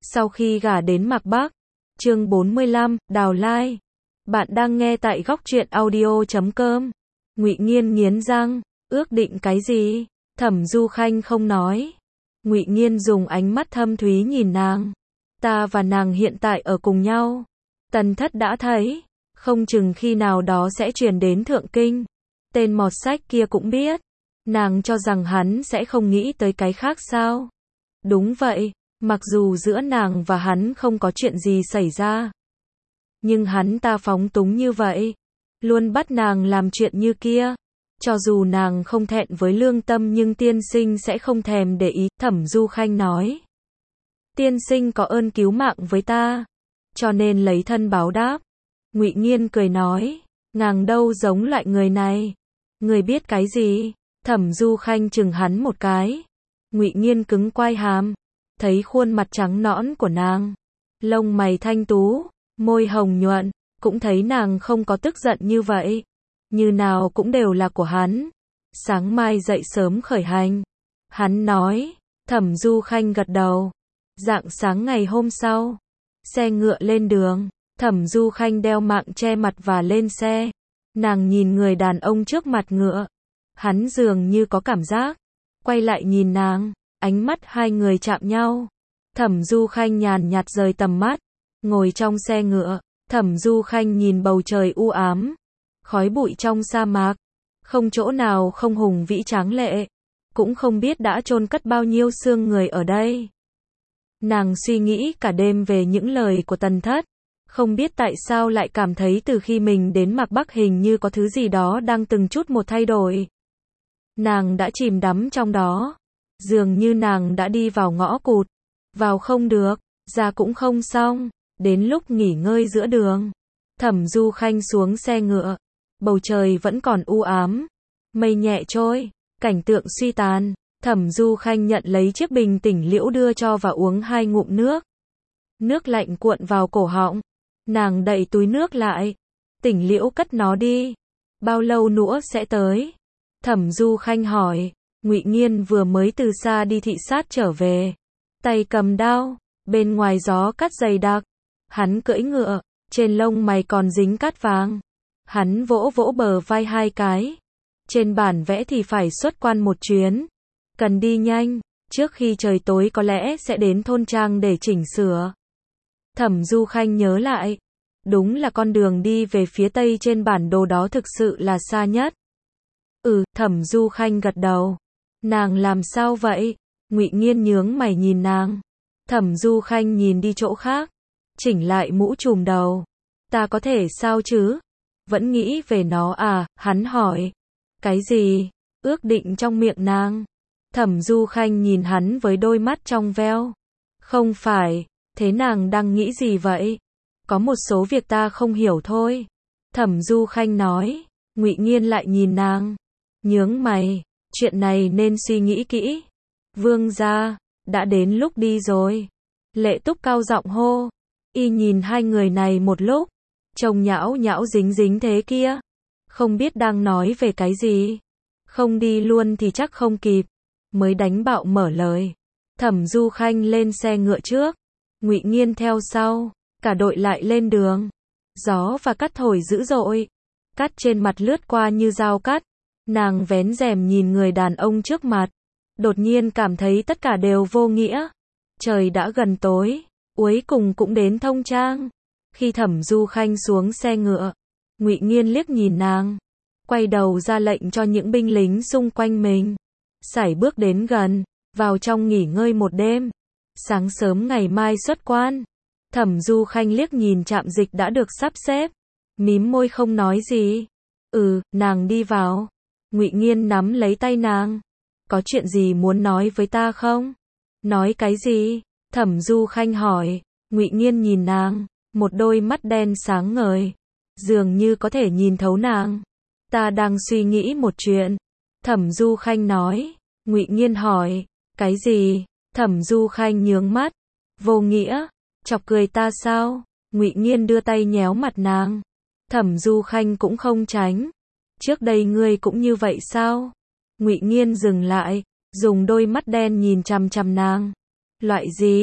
Sau khi gả đến Mạc Bắc. Chương 45, Đào Lai. Bạn đang nghe tại góc truyện audio.com. Ngụy Nghiên nghiến răng, ước định cái gì? Thẩm Du Khanh không nói. Ngụy Nghiên dùng ánh mắt thâm thúy nhìn nàng. Ta và nàng hiện tại ở cùng nhau. Tần Thất đã thấy, không chừng khi nào đó sẽ truyền đến Thượng Kinh. Tên mọt sách kia cũng biết. Nàng cho rằng hắn sẽ không nghĩ tới cái khác sao? Đúng vậy, mặc dù giữa nàng và hắn không có chuyện gì xảy ra. Nhưng hắn ta phóng túng như vậy. Luôn bắt nàng làm chuyện như kia. Cho dù nàng không thẹn với lương tâm nhưng tiên sinh sẽ không thèm để ý, Thẩm Du Khanh nói. Tiên sinh có ơn cứu mạng với ta, cho nên lấy thân báo đáp. Ngụy Nghiên cười nói, nàng đâu giống loại người này. Người biết cái gì? Thẩm Du Khanh chừng hắn một cái. Ngụy Nghiên cứng quai hàm, thấy khuôn mặt trắng nõn của nàng, lông mày thanh tú, môi hồng nhuận, cũng thấy nàng không có tức giận như vậy. Như nào cũng đều là của hắn. Sáng mai dậy sớm khởi hành. Hắn nói. Thẩm Du Khanh gật đầu. Rạng sáng ngày hôm sau, xe ngựa lên đường. Thẩm Du Khanh đeo mạng che mặt và lên xe. Nàng nhìn người đàn ông trước mặt ngựa. Hắn dường như có cảm giác. Quay lại nhìn nàng. Ánh mắt hai người chạm nhau. Thẩm Du Khanh nhàn nhạt rời tầm mắt. Ngồi trong xe ngựa, Thẩm Du Khanh nhìn bầu trời u ám. Khói bụi trong sa mạc. Không chỗ nào không hùng vĩ tráng lệ. Cũng không biết đã chôn cất bao nhiêu xương người ở đây. Nàng suy nghĩ cả đêm về những lời của Tần Thất. Không biết tại sao lại cảm thấy từ khi mình đến Mạc Bắc hình như có thứ gì đó đang từng chút một thay đổi. Nàng đã chìm đắm trong đó. Dường như nàng đã đi vào ngõ cụt. Vào không được, ra cũng không xong. Đến lúc nghỉ ngơi giữa đường, Thẩm Du Khanh xuống xe ngựa. Bầu trời vẫn còn u ám. Mây nhẹ trôi, cảnh tượng suy tàn. Thẩm Du Khanh nhận lấy chiếc bình tỉnh liễu đưa cho và uống 2 ngụm nước. Nước lạnh cuộn vào cổ họng. Nàng đậy túi nước lại. Tỉnh liễu cất nó đi. Bao lâu nữa sẽ tới? Thẩm Du Khanh hỏi. Ngụy Nghiên vừa mới từ xa đi thị sát trở về. Tay cầm đao. Bên ngoài gió cát dày đặc. Hắn cưỡi ngựa. Trên lông mày còn dính cát vàng. Hắn vỗ vỗ bờ vai 2 cái. Trên bản vẽ thì phải xuất quan một chuyến. Cần đi nhanh. Trước khi trời tối có lẽ sẽ đến thôn trang để chỉnh sửa. Thẩm Du Khanh nhớ lại. Đúng là con đường đi về phía tây trên bản đồ đó thực sự là xa nhất. Thẩm Du Khanh gật đầu. Nàng làm sao vậy? Ngụy Nghiên nhướng mày nhìn nàng. Thẩm Du Khanh nhìn đi chỗ khác. Chỉnh lại mũ trùm đầu. Ta có thể sao chứ? Vẫn nghĩ về nó à? Hắn hỏi. Cái gì? Ước định trong miệng nàng. Thẩm Du Khanh nhìn hắn với đôi mắt trong veo. Không phải. Thế nàng đang nghĩ gì vậy? Có một số việc ta không hiểu thôi. Thẩm Du Khanh nói. Ngụy Nghiên lại nhìn nàng. Nhướng mày. Chuyện này nên suy nghĩ kỹ. Vương gia, đã đến lúc đi rồi. Lệ Túc cao giọng hô. Y nhìn hai người này một lúc. Trông nhão nhão dính dính thế kia. Không biết đang nói về cái gì. Không đi luôn thì chắc không kịp. Mới đánh bạo mở lời. Thẩm Du Khanh lên xe ngựa trước. Ngụy Nghiên theo sau. Cả đội lại lên đường. Gió và cát thổi dữ dội. Cát trên mặt lướt qua như dao cắt. Nàng vén rèm nhìn người đàn ông trước mặt. Đột nhiên cảm thấy tất cả đều vô nghĩa. Trời đã gần tối. Cuối cùng cũng đến Thông Trang. Khi Thẩm Du Khanh xuống xe ngựa, Ngụy Nghiên liếc nhìn nàng. Quay đầu ra lệnh cho những binh lính xung quanh mình. Sải bước đến gần. Vào trong nghỉ ngơi một đêm. Sáng sớm ngày mai xuất quan. Thẩm Du Khanh liếc nhìn trạm dịch đã được sắp xếp. Mím môi không nói gì. Nàng đi vào. Ngụy Nghiên nắm lấy tay nàng. Có chuyện gì muốn nói với ta không? Nói cái gì? Thẩm Du Khanh hỏi. Ngụy Nghiên nhìn nàng. Một đôi mắt đen sáng ngời. Dường như có thể nhìn thấu nàng. Ta đang suy nghĩ một chuyện. Thẩm Du Khanh nói. Ngụy Nghiên hỏi. Cái gì? Thẩm Du Khanh nhướng mắt. Vô nghĩa. Chọc cười ta sao? Ngụy Nghiên đưa tay nhéo mặt nàng. Thẩm Du Khanh cũng không tránh. Trước đây ngươi cũng như vậy sao? Ngụy Nghiên dừng lại, dùng đôi mắt đen nhìn chằm chằm nàng. Loại gì?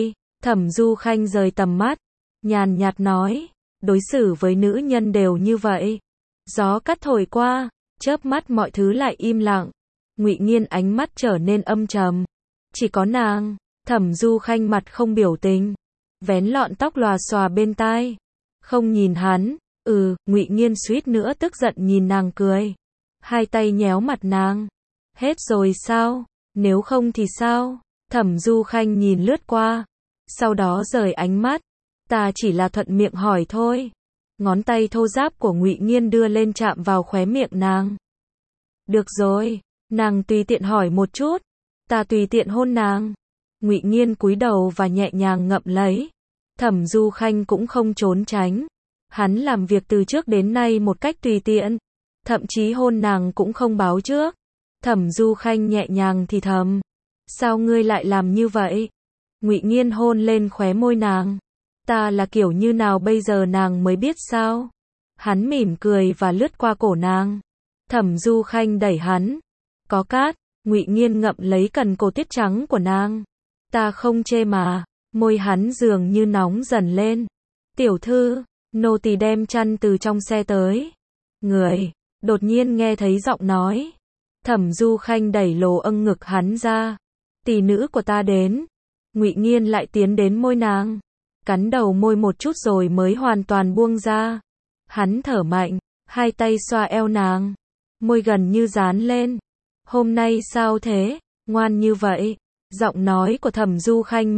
Thẩm Du Khanh rời tầm mắt, nhàn nhạt nói, đối xử với nữ nhân đều như vậy. Gió cắt thổi qua, chớp mắt mọi thứ lại im lặng. Ngụy Nghiên ánh mắt trở nên âm trầm. Chỉ có nàng. Thẩm Du Khanh mặt không biểu tình, vén lọn tóc lòa xòa bên tai, không nhìn hắn. Ngụy Nghiên suýt nữa tức giận nhìn nàng cười, hai tay nhéo mặt nàng. Hết rồi sao? Nếu không thì sao? Thẩm Du Khanh nhìn lướt qua, sau đó rời ánh mắt. Ta chỉ là thuận miệng hỏi thôi. Ngón tay thô ráp của Ngụy Nghiên đưa lên chạm vào khóe miệng nàng. Được rồi, nàng tùy tiện hỏi một chút, ta tùy tiện hôn nàng. Ngụy Nghiên cúi đầu và nhẹ nhàng ngậm lấy. Thẩm Du Khanh cũng không trốn tránh. Hắn làm việc từ trước đến nay một cách tùy tiện, thậm chí hôn nàng cũng không báo trước. Thẩm Du Khanh nhẹ nhàng thì thầm, sao ngươi lại làm như vậy? Ngụy Nghiên hôn lên khóe môi nàng. Ta là kiểu như nào bây giờ nàng mới biết sao? Hắn mỉm cười và lướt qua cổ nàng. Thẩm Du Khanh đẩy hắn. Có cát. Ngụy Nghiên ngậm lấy cần cổ tuyết trắng của nàng. Ta không chê mà. Môi hắn dường như nóng dần lên. Tiểu thư, nô tỳ đem chăn từ trong xe tới. Người, đột nhiên nghe thấy giọng nói. Thẩm Du Khanh đẩy lồ âng ngực hắn ra. Tỷ nữ của ta đến. Ngụy Nghiên lại tiến đến môi nàng, cắn đầu môi một chút rồi mới hoàn toàn buông ra. Hắn thở mạnh, hai tay xoa eo nàng, môi gần như dán lên. Hôm nay sao thế, ngoan như vậy? Giọng nói của Thẩm Du Khanh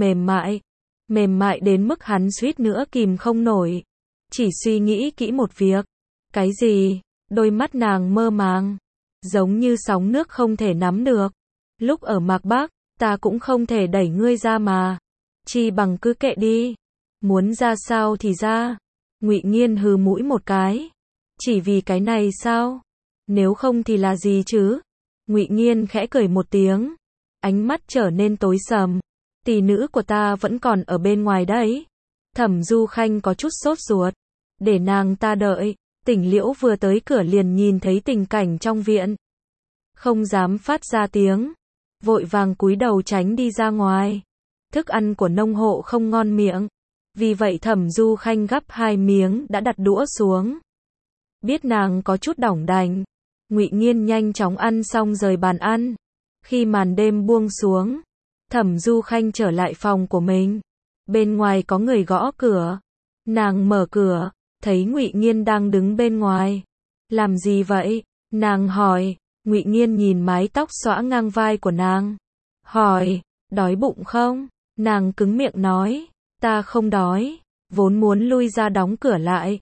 mềm mại đến mức hắn suýt nữa kìm không nổi. Chỉ suy nghĩ kỹ một việc. Cái gì? Đôi mắt nàng mơ màng, giống như sóng nước không thể nắm được. Lúc ở Mạc Bắc, ta cũng không thể đẩy ngươi ra mà. Chi bằng cứ kệ đi. Muốn ra sao thì ra. Ngụy Nghiên hừ mũi một cái. Chỉ vì cái này sao? Nếu không thì là gì chứ? Ngụy Nghiên khẽ cười một tiếng. Ánh mắt trở nên tối sầm. Tỷ nữ của ta vẫn còn ở bên ngoài đấy. Thẩm Du Khanh có chút sốt ruột. Để nàng ta đợi. Tỉnh Liễu vừa tới cửa liền nhìn thấy tình cảnh trong viện. Không dám phát ra tiếng. Vội vàng cúi đầu tránh đi ra ngoài. Thức ăn của nông hộ không ngon miệng. Vì vậy Thẩm Du Khanh gắp 2 miếng đã đặt đũa xuống. Biết nàng có chút đỏng đành, Ngụy Nghiên nhanh chóng ăn xong rời bàn ăn. Khi màn đêm buông xuống, Thẩm Du Khanh trở lại phòng của mình. Bên ngoài có người gõ cửa. Nàng mở cửa, thấy Ngụy Nghiên đang đứng bên ngoài. Làm gì vậy? Nàng hỏi. Ngụy Nghiên nhìn mái tóc xõa ngang vai của nàng. Hỏi, đói bụng không? Nàng cứng miệng nói, ta không đói. Vốn muốn lui ra đóng cửa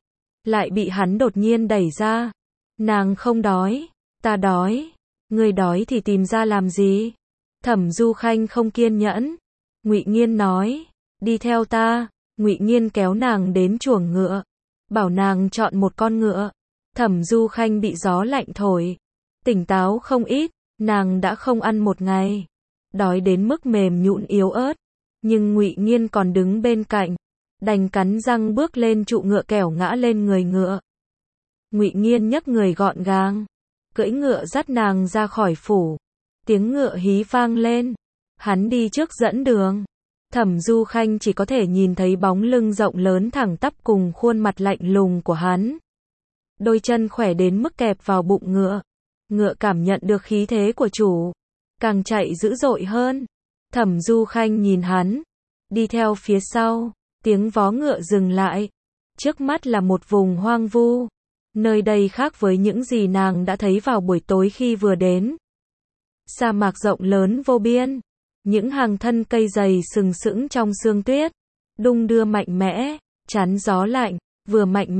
lại bị hắn đột nhiên đẩy ra. Nàng không đói, ta đói. Người đói thì tìm ra làm gì? Thẩm Du Khanh không kiên nhẫn. Ngụy Nghiên nói, đi theo ta. Ngụy Nghiên kéo nàng đến chuồng ngựa, bảo nàng chọn một con ngựa. Thẩm Du Khanh bị gió lạnh thổi, tỉnh táo không ít. Nàng đã không ăn một ngày, đói đến mức mềm nhũn yếu ớt. Nhưng Ngụy Nghiên còn đứng bên cạnh, đành cắn răng bước lên trụ ngựa kẻo ngã lên người ngựa. Ngụy Nghiên nhấc người gọn gàng, cưỡi ngựa dắt nàng ra khỏi phủ. Tiếng ngựa hí vang lên, hắn đi trước dẫn đường. Thẩm Du Khanh chỉ có thể nhìn thấy bóng lưng rộng lớn thẳng tắp cùng khuôn mặt lạnh lùng của hắn. Đôi chân khỏe đến mức kẹp vào bụng ngựa. Ngựa cảm nhận được khí thế của chủ, càng chạy dữ dội hơn. Thẩm Du Khanh nhìn hắn, đi theo phía sau. Tiếng vó ngựa dừng lại. Trước mắt là một vùng hoang vu. Nơi đây khác với những gì nàng đã thấy vào buổi tối khi vừa đến. Sa mạc rộng lớn vô biên. Những hàng thân cây dày sừng sững trong sương tuyết, đung đưa mạnh mẽ, chắn gió lạnh, vừa mạnh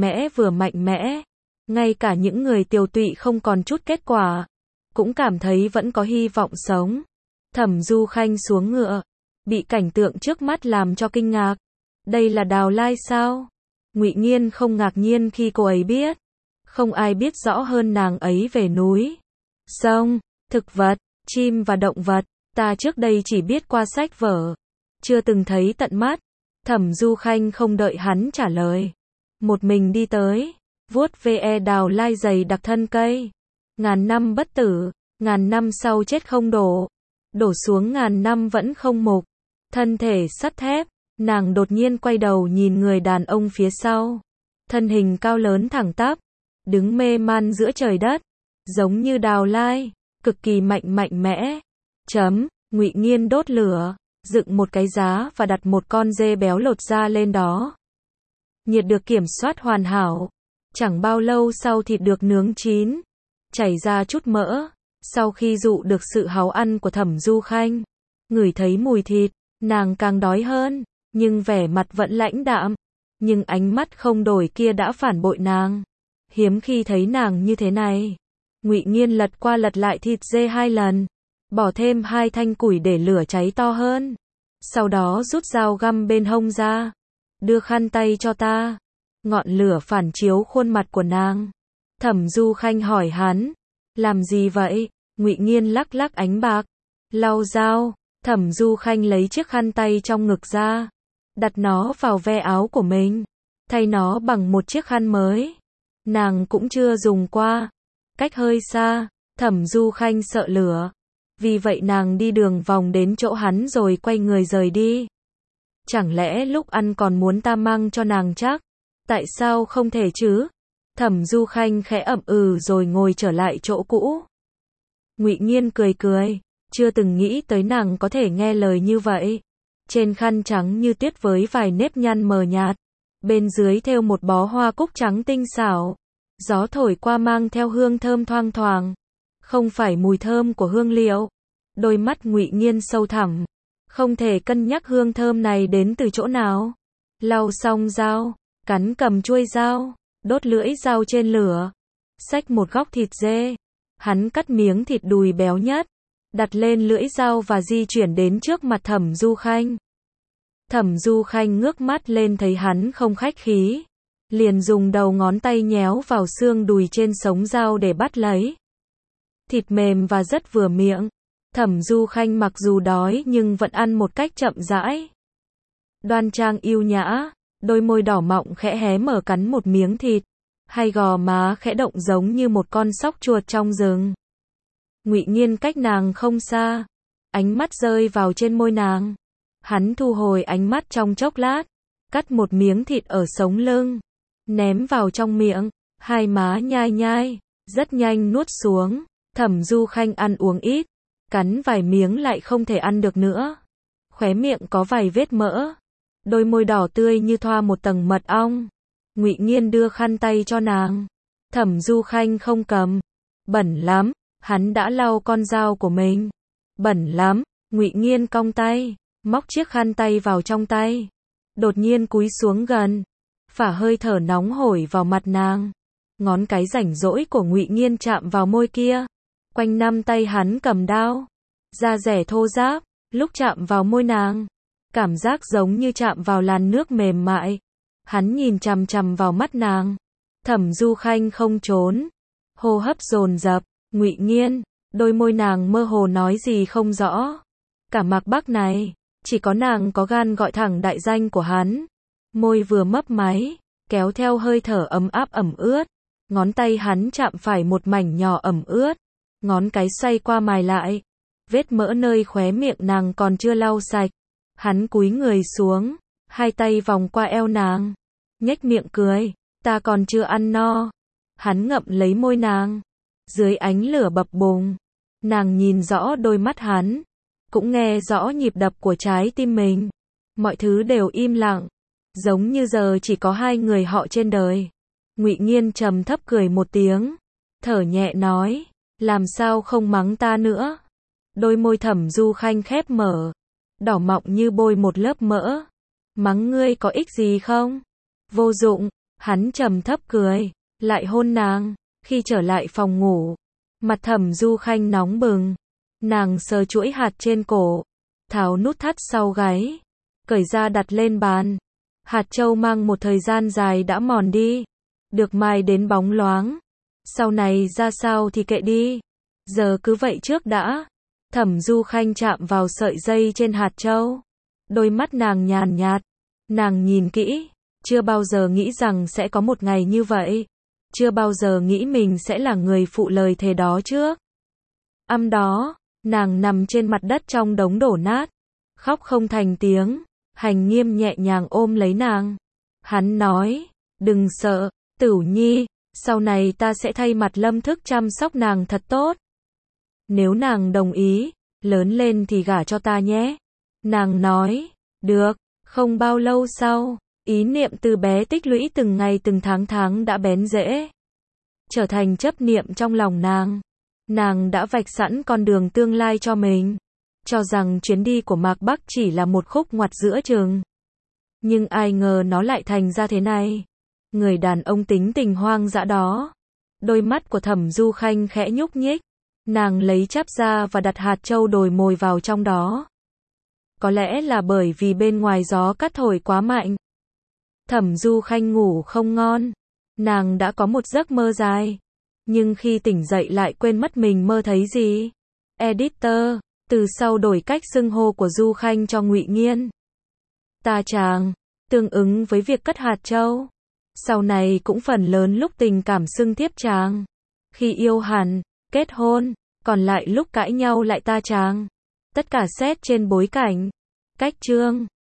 mẽ. Ngay cả những người tiều tụy không còn chút kết quả, cũng cảm thấy vẫn có hy vọng sống. Thẩm Du Khanh xuống ngựa, bị cảnh tượng trước mắt làm cho kinh ngạc. Đây là Đào Lai sao? Ngụy Nghiên không ngạc nhiên khi cô ấy biết. Không ai biết rõ hơn nàng ấy về núi, sông, thực vật, chim và động vật. Ta trước đây chỉ biết qua sách vở, chưa từng thấy tận mắt. Thẩm Du Khanh không đợi hắn trả lời, một mình đi tới, vuốt ve Đào Lai dày đặc thân cây. Ngàn năm bất tử, ngàn năm sau chết không đổ, đổ xuống ngàn năm vẫn không mục. Thân thể sắt thép, Nàng đột nhiên quay đầu nhìn người đàn ông phía sau. Thân hình cao lớn thẳng tắp, đứng mê man giữa trời đất, giống như Đào Lai, cực kỳ mạnh mẽ. Ngụy Nghiên đốt lửa, dựng một cái giá và đặt một con dê béo lột da lên đó. Nhiệt được kiểm soát hoàn hảo. Chẳng bao lâu sau thịt được nướng chín, chảy ra chút mỡ. Sau khi dụ được sự háu ăn của Thẩm Du Khanh, ngửi thấy mùi thịt, nàng càng đói hơn, nhưng vẻ mặt vẫn lãnh đạm. Nhưng ánh mắt không đổi kia đã phản bội nàng. Hiếm khi thấy nàng như thế này. Ngụy Nghiên lật qua lật lại thịt dê 2 lần, bỏ thêm 2 thanh củi để lửa cháy to hơn. Sau đó rút dao găm bên hông ra. Đưa khăn tay cho ta. Ngọn lửa phản chiếu khuôn mặt của nàng. Thẩm Du Khanh hỏi hắn, làm gì vậy? Ngụy Nghiên lắc lắc ánh bạc, lau dao. Thẩm Du Khanh lấy chiếc khăn tay trong ngực ra, đặt nó vào ve áo của mình, thay nó bằng một chiếc khăn mới. Nàng cũng chưa dùng qua. Cách hơi xa, Thẩm Du Khanh sợ lửa. Vì vậy nàng đi đường vòng đến chỗ hắn rồi quay người rời đi. Chẳng lẽ lúc ăn còn muốn ta mang cho nàng chắc? Tại sao không thể chứ? Thẩm Du Khanh khẽ ậm ừ rồi ngồi trở lại chỗ cũ. Ngụy Nghiên cười cười, chưa từng nghĩ tới nàng có thể nghe lời như vậy. Trên khăn trắng như tuyết với vài nếp nhăn mờ nhạt, bên dưới thêu một bó hoa cúc trắng tinh xảo. Gió thổi qua mang theo hương thơm thoang thoảng, không phải mùi thơm của hương liệu. Đôi mắt Ngụy Nghiên sâu thẳm, không thể cân nhắc hương thơm này đến từ chỗ nào. Lau xong dao, cắn cầm chuôi dao, đốt lưỡi dao trên lửa, xách một góc thịt dê. Hắn cắt miếng thịt đùi béo nhất, đặt lên lưỡi dao và di chuyển đến trước mặt Thẩm Du Khanh. Thẩm Du Khanh ngước mắt lên thấy hắn không khách khí, liền dùng đầu ngón tay nhéo vào xương đùi trên sống dao để bắt lấy. Thịt mềm và rất vừa miệng. Thẩm Du Khanh mặc dù đói nhưng vẫn ăn một cách chậm rãi. Đoan trang yêu nhã, đôi môi đỏ mọng khẽ hé mở cắn một miếng thịt, hai gò má khẽ động giống như một con sóc chuột trong rừng. Ngụy Nghiên cách nàng không xa, ánh mắt rơi vào trên môi nàng. Hắn thu hồi ánh mắt trong chốc lát, cắt một miếng thịt ở sống lưng, ném vào trong miệng, hai má nhai nhai, rất nhanh nuốt xuống. Thẩm Du Khanh ăn uống ít, cắn vài miếng lại không thể ăn được nữa. Khóe miệng có vài vết mỡ, đôi môi đỏ tươi như thoa một tầng mật ong. Ngụy Nghiên đưa khăn tay cho nàng. Thẩm Du Khanh không cầm. Bẩn lắm, hắn đã lau con dao của mình. Bẩn lắm, Ngụy Nghiên cong tay, móc chiếc khăn tay vào trong tay. Đột nhiên cúi xuống gần, phả hơi thở nóng hổi vào mặt nàng. Ngón cái rảnh rỗi của Ngụy Nghiên chạm vào môi kia. Quanh năm tay hắn cầm đao, da rẻ thô ráp, lúc chạm vào môi nàng, cảm giác giống như chạm vào làn nước mềm mại. Hắn nhìn chằm chằm vào mắt nàng. Thẩm Du Khanh không trốn, hô hấp dồn dập. Ngụy Nghiên, đôi môi nàng mơ hồ nói gì không rõ. Cả Mạc Bắc này, chỉ có nàng có gan gọi thẳng đại danh của hắn. Môi vừa mấp máy, kéo theo hơi thở ấm áp ẩm ướt. Ngón tay hắn chạm phải một mảnh nhỏ ẩm ướt. Ngón cái xoay qua mài lại. Vết mỡ nơi khóe miệng nàng còn chưa lau sạch. Hắn cúi người xuống, hai tay vòng qua eo nàng, nhếch miệng cười, ta còn chưa ăn no. Hắn ngậm lấy môi nàng. Dưới ánh lửa bập bùng, nàng nhìn rõ đôi mắt hắn, cũng nghe rõ nhịp đập của trái tim mình. Mọi thứ đều im lặng, giống như giờ chỉ có hai người họ trên đời. Ngụy Nghiên trầm thấp cười một tiếng, thở nhẹ nói, làm sao không mắng ta nữa. Đôi môi Thẩm Du Khanh khép mở, đỏ mọng như bôi một lớp mỡ. Mắng ngươi có ích gì không? Vô dụng. Hắn trầm thấp cười, lại hôn nàng. Khi trở lại phòng ngủ, mặt Thẩm Du Khanh nóng bừng. Nàng sờ chuỗi hạt trên cổ, tháo nút thắt sau gáy, cởi ra đặt lên bàn. Hạt châu mang một thời gian dài đã mòn đi, được mài đến bóng loáng. Sau này ra sao thì kệ đi, giờ cứ vậy trước đã. Thẩm Du Khanh chạm vào sợi dây trên hạt châu. Đôi mắt nàng nhàn nhạt, nàng nhìn kỹ, chưa bao giờ nghĩ rằng sẽ có một ngày như vậy. Chưa bao giờ nghĩ mình sẽ là người phụ lời thề đó trước. Đó, nàng nằm trên mặt đất trong đống đổ nát, khóc không thành tiếng. Hành Nghiêm nhẹ nhàng ôm lấy nàng. Hắn nói, đừng sợ, Tửu Nhi, sau này ta sẽ thay mặt Lâm Thức chăm sóc nàng thật tốt. Nếu nàng đồng ý, lớn lên thì gả cho ta nhé. Nàng nói, được. Không bao lâu sau, ý niệm từ bé tích lũy từng ngày từng tháng đã bén rễ, trở thành chấp niệm trong lòng nàng. Nàng đã vạch sẵn con đường tương lai cho mình, cho rằng chuyến đi của Mạc Bắc chỉ là một khúc ngoặt giữa chừng. Nhưng ai ngờ nó lại thành ra thế này. Người đàn ông tính tình hoang dã đó. Đôi mắt của Thẩm Du Khanh khẽ nhúc nhích. Nàng lấy cháp ra và đặt hạt châu đồi mồi vào trong đó. Có lẽ là bởi vì bên ngoài gió cát thổi quá mạnh. Thẩm Du Khanh ngủ không ngon. Nàng đã có một giấc mơ dài. Nhưng khi tỉnh dậy lại quên mất mình mơ thấy gì. Editor, từ sau đổi cách xưng hô của Du Khanh cho Ngụy Nghiên. Ta chàng, tương ứng với việc cất hạt châu. Sau này cũng phần lớn lúc tình cảm xưng tiếp chàng. Khi yêu hẳn, kết hôn, còn lại lúc cãi nhau lại ta chàng. Tất cả xét trên bối cảnh. Cách chương